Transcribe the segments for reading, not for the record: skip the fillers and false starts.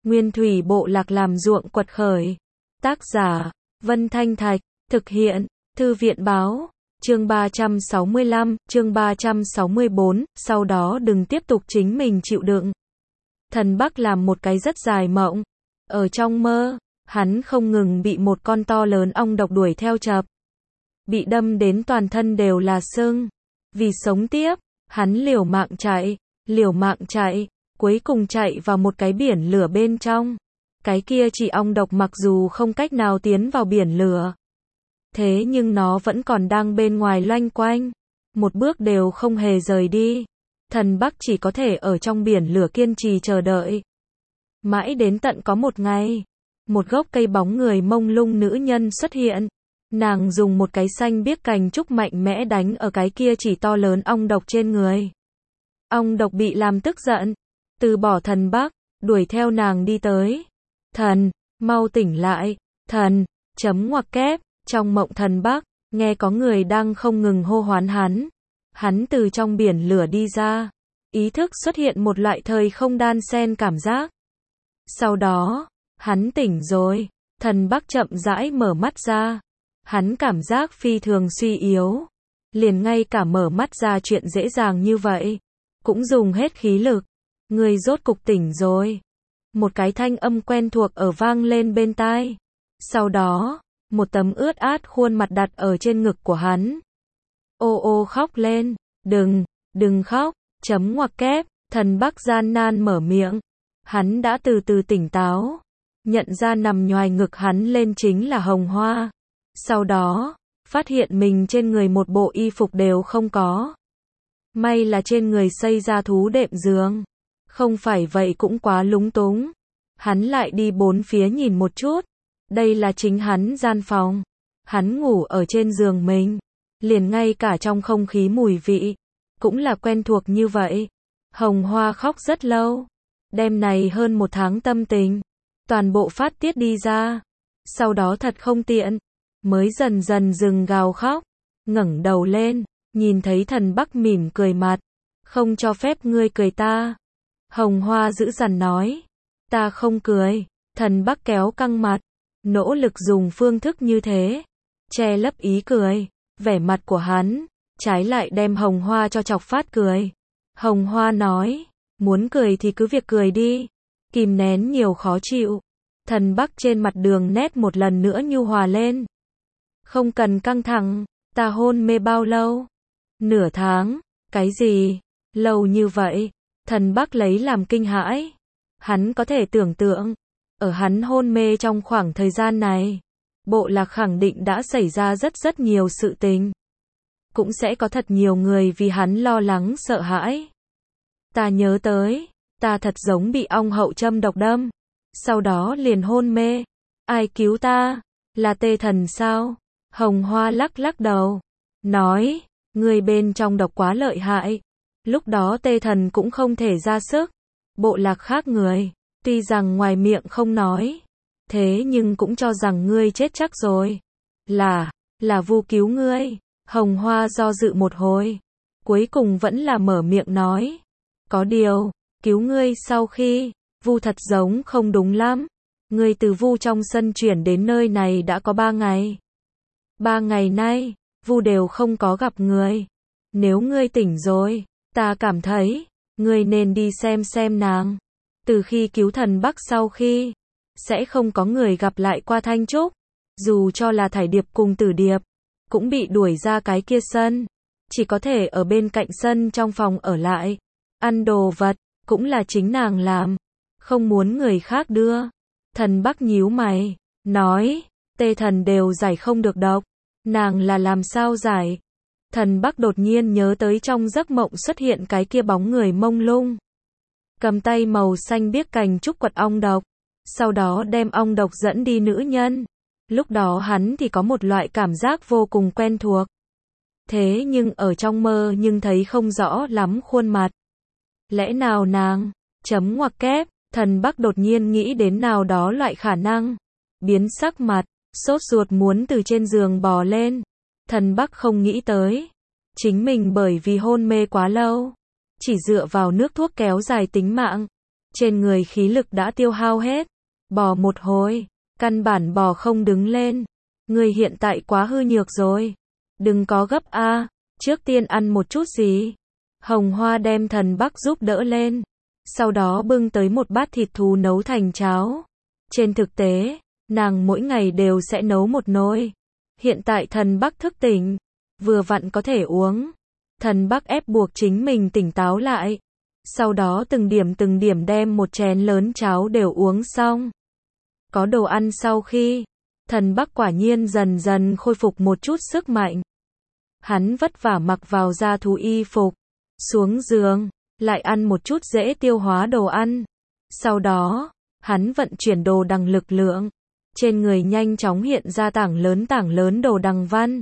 Nguyên thủy bộ lạc làm ruộng quật khởi. Tác giả, Vân Thanh Thạch, thực hiện, Thư viện báo, chương 365, chương 364, sau đó đừng tiếp tục chính mình chịu đựng. Thần Bắc làm một cái rất dài mộng. Ở trong mơ, hắn không ngừng bị một con to lớn ong độc đuổi theo chập. Bị đâm đến toàn thân đều là sưng. Vì sống tiếp, hắn liều mạng chạy, cuối cùng chạy vào một cái biển lửa bên trong. Cái kia chỉ ong độc mặc dù không cách nào tiến vào biển lửa, thế nhưng nó vẫn còn đang bên ngoài loanh quanh, một bước đều không hề rời đi. Thần Bắc chỉ có thể ở trong biển lửa kiên trì chờ đợi. Mãi đến tận có một ngày, một gốc cây bóng người mông lung nữ nhân xuất hiện. Nàng dùng một cái xanh biếc cành trúc mạnh mẽ đánh ở cái kia chỉ to lớn ong độc trên người. Ong độc bị làm tức giận, từ bỏ Thần Bắc, đuổi theo nàng đi tới. Thần, mau tỉnh lại, thần, chấm ngoặc kép, trong mộng Thần Bắc, nghe có người đang không ngừng hô hoán hắn. Hắn từ trong biển lửa đi ra, ý thức xuất hiện một loại thời không đan xen cảm giác. Sau đó, hắn tỉnh rồi, Thần Bắc chậm rãi mở mắt ra. Hắn cảm giác phi thường suy yếu, liền ngay cả mở mắt ra chuyện dễ dàng như vậy, cũng dùng hết khí lực. Người rốt cục tỉnh rồi. Một cái thanh âm quen thuộc ở vang lên bên tai. Sau đó, một tấm ướt át khuôn mặt đặt ở trên ngực của hắn. Ô ô khóc lên, đừng khóc, chấm ngoặc kép, Thần Bắc gian nan mở miệng. Hắn đã từ từ tỉnh táo, nhận ra nằm nhoài ngực hắn lên chính là Hồng Hoa. Sau đó, phát hiện mình trên người một bộ y phục đều không có. May là trên người xây ra thú đệm giường. Không phải vậy cũng quá lúng túng. Hắn lại đi bốn phía nhìn một chút. Đây là chính hắn gian phòng. Hắn ngủ ở trên giường mình. Liền ngay cả trong không khí mùi vị, cũng là quen thuộc như vậy. Hồng Hoa khóc rất lâu. Đêm này hơn một tháng tâm tình, toàn bộ phát tiết đi ra. Sau đó thật không tiện, mới dần dần dừng gào khóc. Ngẩng đầu lên, nhìn thấy Thần Bắc mỉm cười mặt. Không cho phép ngươi cười ta. Hồng Hoa dữ dằn nói. Ta không cười. Thần Bắc kéo căng mặt, nỗ lực dùng phương thức như thế che lấp ý cười. Vẻ mặt của hắn trái lại đem Hồng Hoa cho chọc phát cười. Hồng Hoa nói, muốn cười thì cứ việc cười đi, kìm nén nhiều khó chịu. Thần Bắc trên mặt đường nét một lần nữa nhu hòa lên. Không cần căng thẳng, ta hôn mê bao lâu? Nửa tháng. Cái gì? Lâu như vậy? Thần Bắc lấy làm kinh hãi. Hắn có thể tưởng tượng, ở hắn hôn mê trong khoảng thời gian này, bộ lạc khẳng định đã xảy ra rất nhiều sự tình. Cũng sẽ có thật nhiều người vì hắn lo lắng sợ hãi. Ta nhớ tới, ta thật giống bị ong hậu châm độc đâm. Sau đó liền hôn mê. Ai cứu ta? Là Tê Thần sao? Hồng Hoa lắc đầu. Nói, người bên trong độc quá lợi hại. Lúc đó Tê Thần cũng không thể ra sức. Bộ lạc khác người, tuy rằng ngoài miệng không nói, thế nhưng cũng cho rằng ngươi chết chắc rồi. Là Vu cứu ngươi. Hồng Hoa do dự một hồi, cuối cùng vẫn là mở miệng nói. Có điều, cứu ngươi sau khi, Vu thật giống không đúng lắm. Ngươi từ Vu trong sân chuyển đến nơi này đã có 3 ngày. 3 ngày nay, Vu đều không có gặp người. Nếu ngươi tỉnh rồi, ta cảm thấy, ngươi nên đi xem nàng. Từ khi cứu Thần Bắc sau khi, sẽ không có người gặp lại qua Thanh Trúc. Dù cho là Thải Điệp cùng Tử Điệp, cũng bị đuổi ra cái kia sân. Chỉ có thể ở bên cạnh sân trong phòng ở lại. Ăn đồ vật, cũng là chính nàng làm. Không muốn người khác đưa. Thần Bắc nhíu mày, nói, Tê Thần đều giải không được độc. Nàng là làm sao giải? Thần Bắc đột nhiên nhớ tới trong giấc mộng xuất hiện cái kia bóng người mông lung. Cầm tay màu xanh biếc cành trúc quật ong độc. Sau đó đem ong độc dẫn đi nữ nhân. Lúc đó hắn thì có một loại cảm giác vô cùng quen thuộc. Thế nhưng ở trong mơ nhưng thấy không rõ lắm khuôn mặt. Lẽ nào nàng, chấm ngoặc kép, Thần Bắc đột nhiên nghĩ đến nào đó loại khả năng. Biến sắc mặt, sốt ruột muốn từ trên giường bò lên. Thần Bắc không nghĩ tới. Chính mình bởi vì hôn mê quá lâu, chỉ dựa vào nước thuốc kéo dài tính mạng. trên người khí lực đã tiêu hao hết. Bò một hồi, căn bản bò không đứng lên. Người hiện tại quá hư nhược rồi. Đừng có gấp a, trước tiên ăn một chút gì. Hồng Hoa đem Thần Bắc giúp đỡ lên. Sau đó bưng tới một bát thịt thú nấu thành cháo. Trên thực tế, nàng mỗi ngày đều sẽ nấu một nồi. Hiện tại Thần Bắc thức tỉnh, vừa vặn có thể uống. Thần Bắc ép buộc chính mình tỉnh táo lại. Sau đó từng điểm đem một chén lớn cháo đều uống xong. Có đồ ăn sau khi, Thần Bắc quả nhiên dần dần khôi phục một chút sức mạnh. Hắn vất vả mặc vào da thú y phục, xuống giường, lại ăn một chút dễ tiêu hóa đồ ăn. Sau đó, hắn vận chuyển đồ đằng lực lượng. Trên người nhanh chóng hiện ra tảng lớn đồ đằng văn.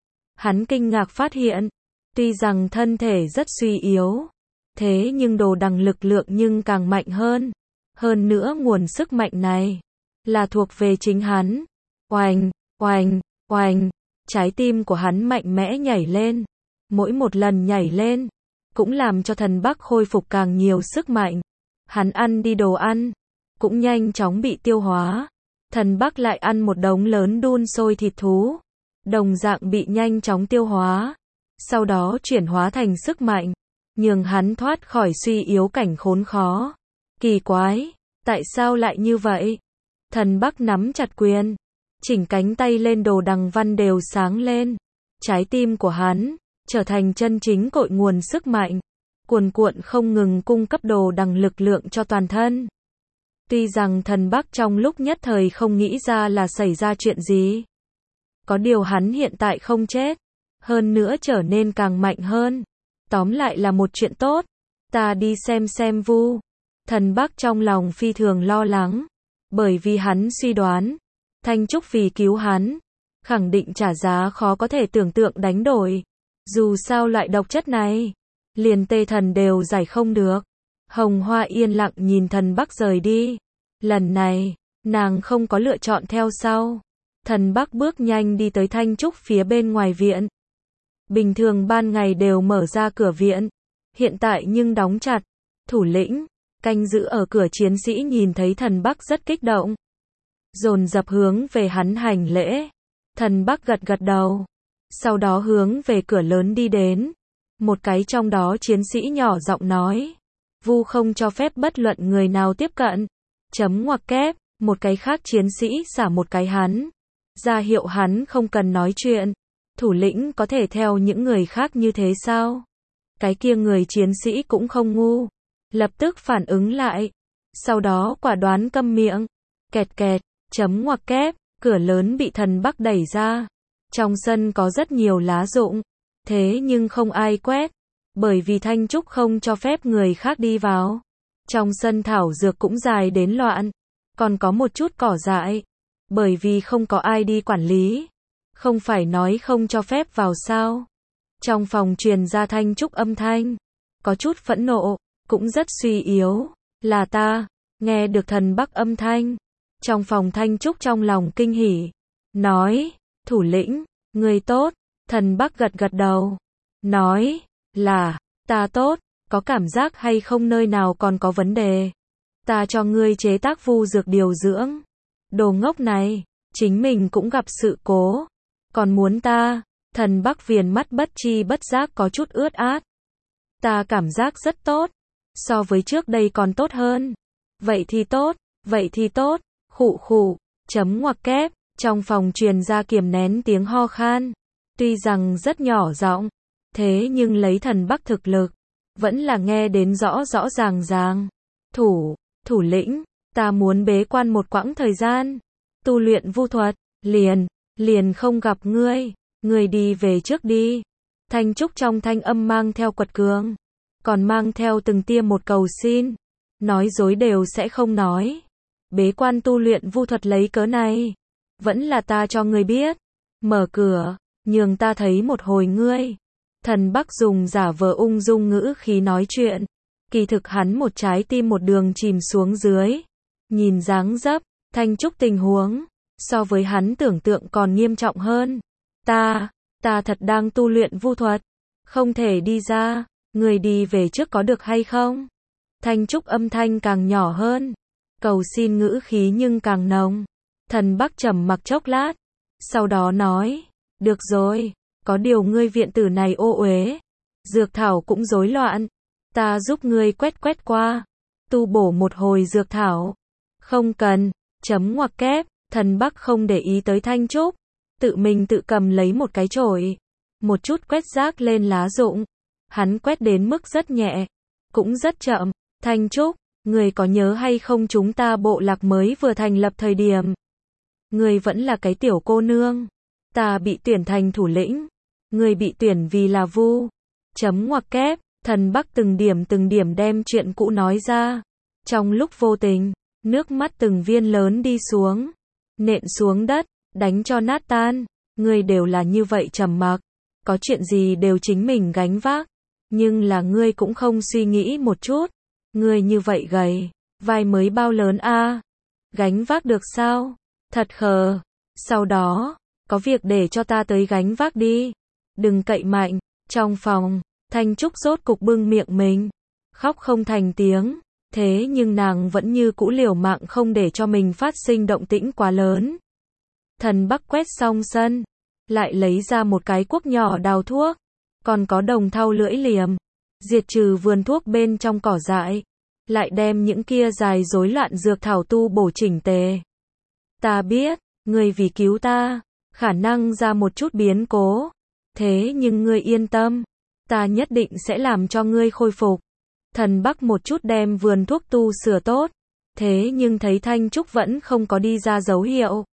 Hắn kinh ngạc phát hiện, tuy rằng thân thể rất suy yếu, thế nhưng đồ đằng lực lượng nhưng càng mạnh hơn. Hơn nữa nguồn sức mạnh này là thuộc về chính hắn. Oành, oành, oành, trái tim của hắn mạnh mẽ nhảy lên. Mỗi một lần nhảy lên, cũng làm cho Thần Bắc khôi phục càng nhiều sức mạnh. Hắn ăn đi đồ ăn, cũng nhanh chóng bị tiêu hóa. Thần Bắc lại ăn một đống lớn đun sôi thịt thú, đồng dạng bị nhanh chóng tiêu hóa. Sau đó chuyển hóa thành sức mạnh, nhường hắn thoát khỏi suy yếu cảnh khốn khó. Kỳ quái, tại sao lại như vậy? Thần Bắc nắm chặt quyền, chỉnh cánh tay lên đồ đằng văn đều sáng lên. Trái tim của hắn trở thành chân chính cội nguồn sức mạnh, cuồn cuộn không ngừng cung cấp đồ đằng lực lượng cho toàn thân. Tuy rằng Thần Bắc trong lúc nhất thời không nghĩ ra là xảy ra chuyện gì. Có điều hắn hiện tại không chết, hơn nữa trở nên càng mạnh hơn. Tóm lại là một chuyện tốt. Ta đi xem Vu. Thần Bắc trong lòng phi thường lo lắng, bởi vì hắn suy đoán, Thanh Trúc vì cứu hắn, khẳng định trả giá khó có thể tưởng tượng đánh đổi. Dù sao loại độc chất này, liền tê thần đều giải không được. Hồng Hoa yên lặng nhìn Thần Bắc rời đi. Lần này, nàng không có lựa chọn theo sau. Thần Bắc bước nhanh đi tới Thanh Trúc phía bên ngoài viện. Bình thường ban ngày đều mở ra cửa viện, hiện tại nhưng đóng chặt. Thủ lĩnh, canh giữ ở cửa chiến sĩ nhìn thấy Thần Bắc rất kích động, dồn dập hướng về hắn hành lễ. Thần Bắc gật gật đầu, sau đó hướng về cửa lớn đi đến. Một cái trong đó chiến sĩ nhỏ giọng nói, Vu không cho phép bất luận người nào tiếp cận. Chấm ngoặc kép, một cái khác chiến sĩ xả một cái hắn, ra hiệu hắn không cần nói chuyện. Thủ lĩnh có thể theo những người khác như thế sao? Cái kia người chiến sĩ cũng không ngu, lập tức phản ứng lại, sau đó quả đoán câm miệng. Kẹt kẹt, chấm ngoặc kép, cửa lớn bị Thần Bắc đẩy ra. Trong sân có rất nhiều lá rụng, thế nhưng không ai quét, bởi vì Thanh Trúc không cho phép người khác đi vào. Trong sân thảo dược cũng dài đến loạn, còn có một chút cỏ dại, bởi vì không có ai đi quản lý. Không phải nói không cho phép vào sao? Trong phòng truyền ra Thanh Trúc âm thanh, có chút phẫn nộ, cũng rất suy yếu. Là ta. Nghe được Thần Bắc âm thanh, trong phòng Thanh Trúc trong lòng kinh hỉ, nói, thủ lĩnh, người tốt. Thần Bắc gật gật đầu, nói, là, ta tốt, có cảm giác hay không nơi nào còn có vấn đề? Ta cho ngươi chế tác vu dược điều dưỡng. Đồ ngốc này, chính mình cũng gặp sự cố, còn muốn ta? Thần Bắc viền mắt bất chi bất giác có chút ướt át. Ta cảm giác rất tốt, so với trước đây còn tốt hơn. Vậy thì tốt, khụ khụ, chấm ngoặc kép, trong phòng truyền ra kiềm nén tiếng ho khan. Tuy rằng rất nhỏ giọng, thế nhưng lấy Thần Bắc thực lực, vẫn là nghe đến rõ rõ ràng. Thủ lĩnh, ta muốn bế quan một quãng thời gian, tu luyện vu thuật, liền không gặp ngươi đi về trước đi. Thanh Trúc trong thanh âm mang theo quật cường, còn mang theo từng tia một cầu xin, nói dối đều sẽ không nói. Bế quan tu luyện vu thuật lấy cớ này, vẫn là ta cho ngươi biết. Mở cửa, nhường ta thấy một hồi ngươi. Thần Bắc dùng giả vờ ung dung ngữ khí nói chuyện, kỳ thực hắn một trái tim một đường chìm xuống dưới. Nhìn dáng dấp, Thanh Trúc tình huống, so với hắn tưởng tượng còn nghiêm trọng hơn. Ta thật đang tu luyện vu thuật, không thể đi ra, người đi về trước có được hay không? Thanh Trúc âm thanh càng nhỏ hơn, cầu xin ngữ khí nhưng càng nồng. Thần Bắc trầm mặc chốc lát, sau đó nói, được rồi, có điều ngươi viện tử này ô uế, dược thảo cũng rối loạn, ta giúp ngươi quét quét qua, tu bổ một hồi dược thảo. Không cần, chấm ngoặc kép, Thần Bắc không để ý tới Thanh Trúc, tự mình tự cầm lấy một cái chổi, một chút quét rác lên lá rụng. Hắn quét đến mức rất nhẹ, cũng rất chậm. Thanh Trúc, người có nhớ hay không chúng ta bộ lạc mới vừa thành lập thời điểm? Người vẫn là cái tiểu cô nương. Ta bị tuyển thành thủ lĩnh. Người bị tuyển vì là Vu. Chấm ngoặc kép, Thần Bắc từng điểm đem chuyện cũ nói ra. Trong lúc vô tình, nước mắt từng viên lớn đi xuống, nện xuống đất, đánh cho nát tan. Ngươi đều là như vậy trầm mặc, có chuyện gì đều chính mình gánh vác. Nhưng là ngươi cũng không suy nghĩ một chút. Ngươi như vậy gầy, vai mới bao lớn a, gánh vác được sao? Thật khờ. Sau đó, có việc để cho ta tới gánh vác đi. Đừng cậy mạnh. Trong phòng, Thanh Trúc rốt cục bưng miệng mình, khóc không thành tiếng. Thế nhưng nàng vẫn như cũ liều mạng không để cho mình phát sinh động tĩnh quá lớn. Thần Bắc quét xong sân, lại lấy ra một cái cuốc nhỏ đào thuốc, còn có đồng thau lưỡi liềm, diệt trừ vườn thuốc bên trong cỏ dại, lại đem những kia dài rối loạn dược thảo tu bổ chỉnh tề. Ta biết, ngươi vì cứu ta, khả năng ra một chút biến cố, thế nhưng ngươi yên tâm, ta nhất định sẽ làm cho ngươi khôi phục. Thần Bắc một chút đem vườn thuốc tu sửa tốt, thế nhưng thấy Thanh Trúc vẫn không có đi ra dấu hiệu.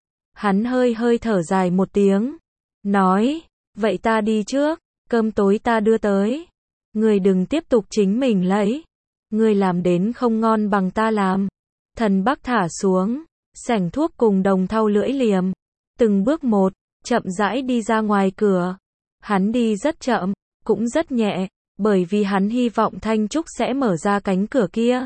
Hắn hơi thở dài một tiếng, nói, vậy ta đi trước, cơm tối ta đưa tới. Ngươi đừng tiếp tục chính mình lấy, ngươi làm đến không ngon bằng ta làm. Thần Bắc thả xuống sẻng thuốc cùng đồng thau lưỡi liềm, từng bước một, chậm rãi đi ra ngoài cửa. Hắn đi rất chậm, cũng rất nhẹ, bởi vì hắn hy vọng Thanh Trúc sẽ mở ra cánh cửa kia.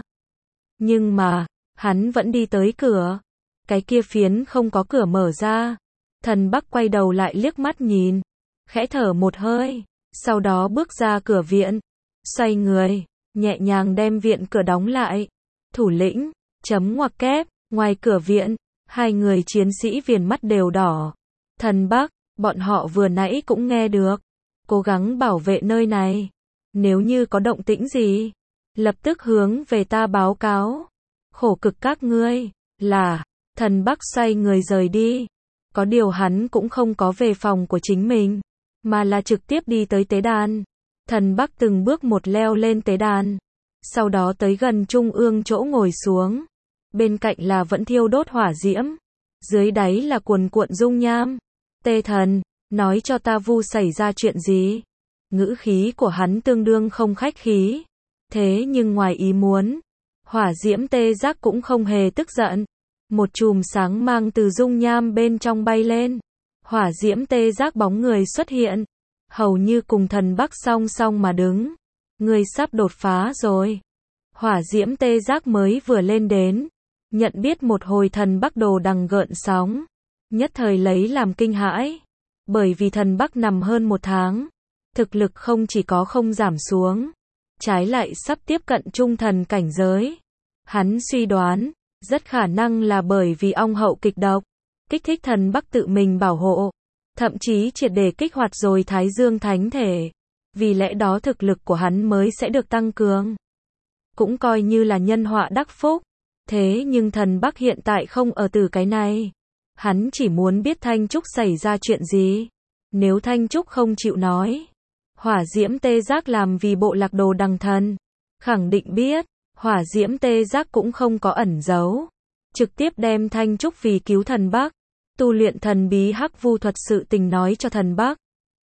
Nhưng mà, hắn vẫn đi tới cửa. Cái kia phiến không có cửa mở ra. Thần Bắc quay đầu lại liếc mắt nhìn, khẽ thở một hơi, sau đó bước ra cửa viện, xoay người, nhẹ nhàng đem viện cửa đóng lại. Thủ lĩnh, chấm ngoặc kép, ngoài cửa viện, hai người chiến sĩ viền mắt đều đỏ. Thần Bắc, bọn họ vừa nãy cũng nghe được, cố gắng bảo vệ nơi này. Nếu như có động tĩnh gì, lập tức hướng về ta báo cáo. Khổ cực các ngươi. Là, Thần Bắc xoay người rời đi. Có điều hắn cũng không có về phòng của chính mình, mà là trực tiếp đi tới tế đàn. Thần Bắc từng bước một leo lên tế đàn, sau đó tới gần trung ương chỗ ngồi xuống. Bên cạnh là vẫn thiêu đốt hỏa diễm, dưới đáy là cuồn cuộn dung nham. Tê Thần, nói cho ta Vu xảy ra chuyện gì? Ngữ khí của hắn tương đương không khách khí. Thế nhưng ngoài ý muốn, hỏa diễm Tê Giác cũng không hề tức giận. Một chùm sáng mang từ dung nham bên trong bay lên. Hỏa diễm Tê Giác bóng người xuất hiện, hầu như cùng Thần Bắc song song mà đứng. Người sắp đột phá rồi. Hỏa diễm Tê Giác mới vừa lên đến, nhận biết một hồi Thần Bắc đồ đằng gợn sóng, nhất thời lấy làm kinh hãi. Bởi vì Thần Bắc nằm hơn một tháng, thực lực không chỉ có không giảm xuống, trái lại sắp tiếp cận trung thần cảnh giới. Hắn suy đoán, rất khả năng là bởi vì ong hậu kịch độc, kích thích Thần Bắc tự mình bảo hộ, thậm chí triệt để kích hoạt rồi Thái Dương Thánh Thể. Vì lẽ đó thực lực của hắn mới sẽ được tăng cường. Cũng coi như là nhân họa đắc phúc. Thế nhưng Thần Bắc hiện tại không ở từ cái này. Hắn chỉ muốn biết Thanh Trúc xảy ra chuyện gì. Nếu Thanh Trúc không chịu nói, hỏa diễm Tê Giác làm vì bộ lạc đồ đằng thần, khẳng định biết. Hỏa diễm Tê Giác cũng không có ẩn giấu, trực tiếp đem Thanh Trúc vì cứu Thần Bắc, tu luyện thần bí hắc vu thuật sự tình nói cho Thần Bắc.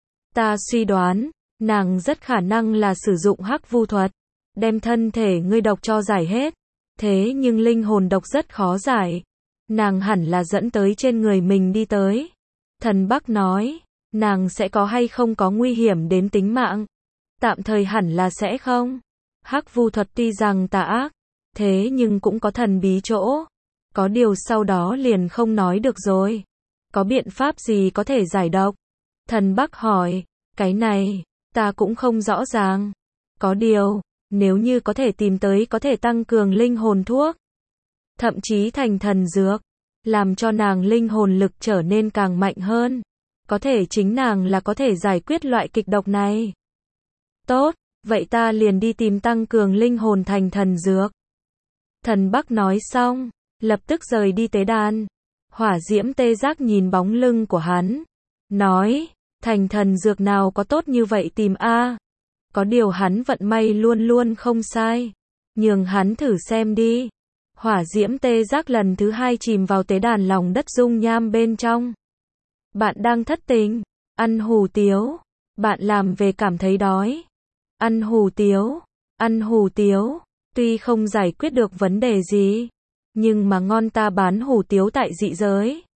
Ta suy đoán, nàng rất khả năng là sử dụng hắc vu thuật, đem thân thể ngươi độc cho giải hết. Thế nhưng linh hồn độc rất khó giải, nàng hẳn là dẫn tới trên người mình đi tới. Thần Bắc nói, nàng sẽ có hay không có nguy hiểm đến tính mạng? Tạm thời hẳn là sẽ không. Hắc vu thuật tuy rằng tà ác, thế nhưng cũng có thần bí chỗ. Có điều sau đó liền không nói được rồi. Có biện pháp gì có thể giải độc? Thần Bắc hỏi, cái này, ta cũng không rõ ràng. Có điều, Nếu như có thể tìm tới có thể tăng cường linh hồn thuốc, thậm chí thành thần dược, làm cho nàng linh hồn lực trở nên càng mạnh hơn. Có thể chính nàng là có thể giải quyết loại kịch độc này. Tốt, vậy ta liền đi tìm tăng cường linh hồn thành thần dược. Thần Bắc nói xong, lập tức rời đi tế đàn. Hỏa diễm tê giác nhìn bóng lưng của hắn, nói, thành thần dược nào có tốt như vậy tìm a? Có điều hắn vận may luôn luôn không sai. Nhường hắn thử xem đi. Hỏa diễm tê giác lần thứ 2 chìm vào tế đàn lòng đất dung nham bên trong. Bạn đang thất tình, ăn hủ tiếu, bạn làm về cảm thấy đói. Ăn hủ tiếu, tuy không giải quyết được vấn đề gì, nhưng mà ngon, ta bán hủ tiếu tại dị giới.